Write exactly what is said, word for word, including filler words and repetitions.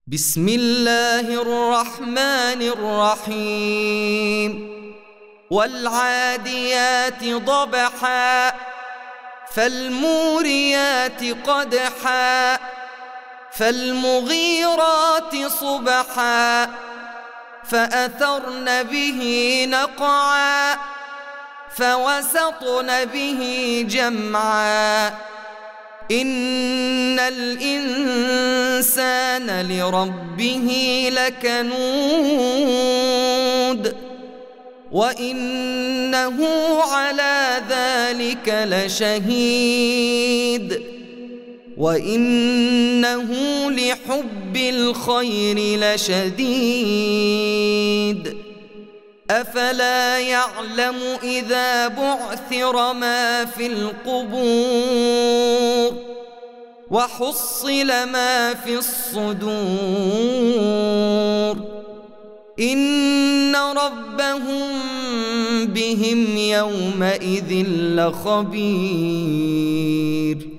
بسم الله الرحمن الرحيم والعاديات ضبحا فالموريات قدحا فالمغيرات صبحا فأثرن به نقعا فوسطن به جمعا إن الإنسان لربه لكنود وإنه على ذلك لشهيد وإنه لحب الخير لشديد أفلا يعلم إذا بعثر ما في القبور وحصل ما في الصدور إن ربهم بهم يومئذ لخبير.